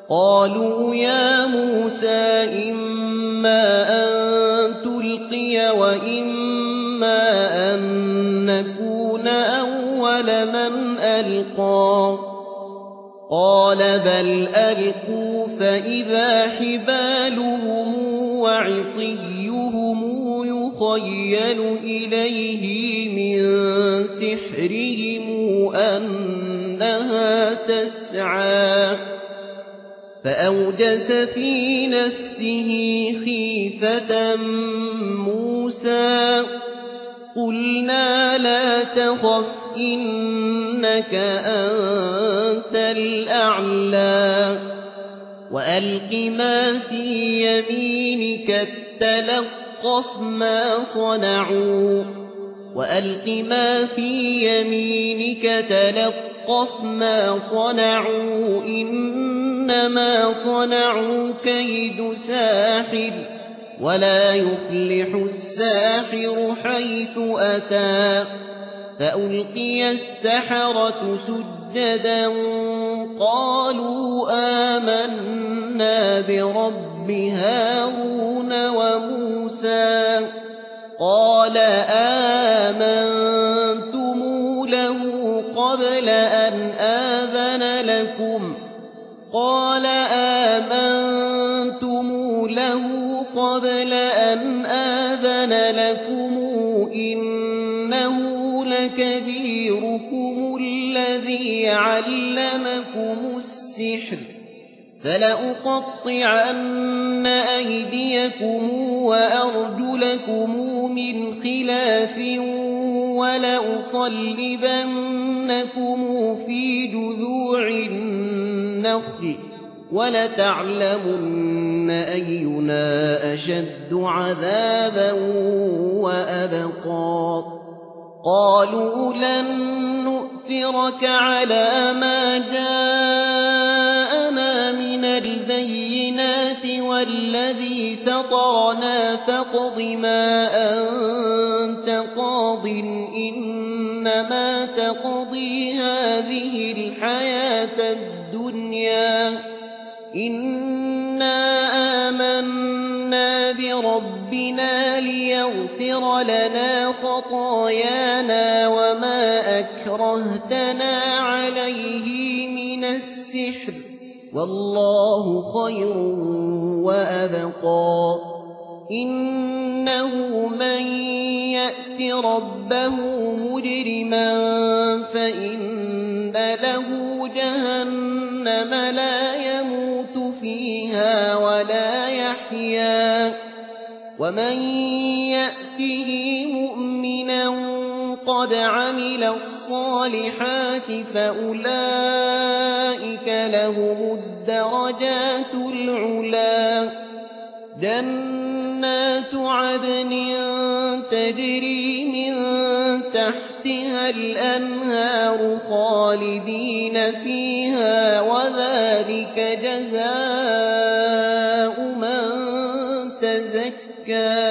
قالوا يا موسى إما أن تلقي وإما أن نكون أول من ألقى قال بل ألقوا فإذا حبالهم وعصيهم يخيل إليه من سحرهم أنها تسعى فأوجس في نفسه خيفة موسى قلنا لا تخف إنك أنت الأعلى وألق ما في يمينك تلقف ما صنعوا إنما صنعوا كيد ساحر ولا يفلح الساحر حيث أتى فألقي السحرة سجدا قالوا آمنا برب هارون وموسى قال آمنتم له قبل أن آذن لكم إنه لكبيركم الذي علمكم السحر فلأقطعن أيديكم وأرجلكم من خلاف ولأصلبنكم في جذوع النخل ولتعلمن أينا أشد عذابا وأبقى قالوا لن نؤثرك على ما جاءنا من البينات والذي فطرنا فاقض ما أنت قاض إنما تقضي هذه الحياة الدنيا إنا آمنا بربنا ليغفر لنا خطايانا وما أكرهتنا عليه من السحر والله خير وأبقى إنه من يأت ربه مجرما فإن له جهنم لا يموت فيها ولا يحيا ومن يأته مؤمنا قد عمل الصالحات فأولئك لهم الدرجات العلا جنات عدن تجري من تحتها الأنهار خالدين فيها وذلك جزاء من تزكى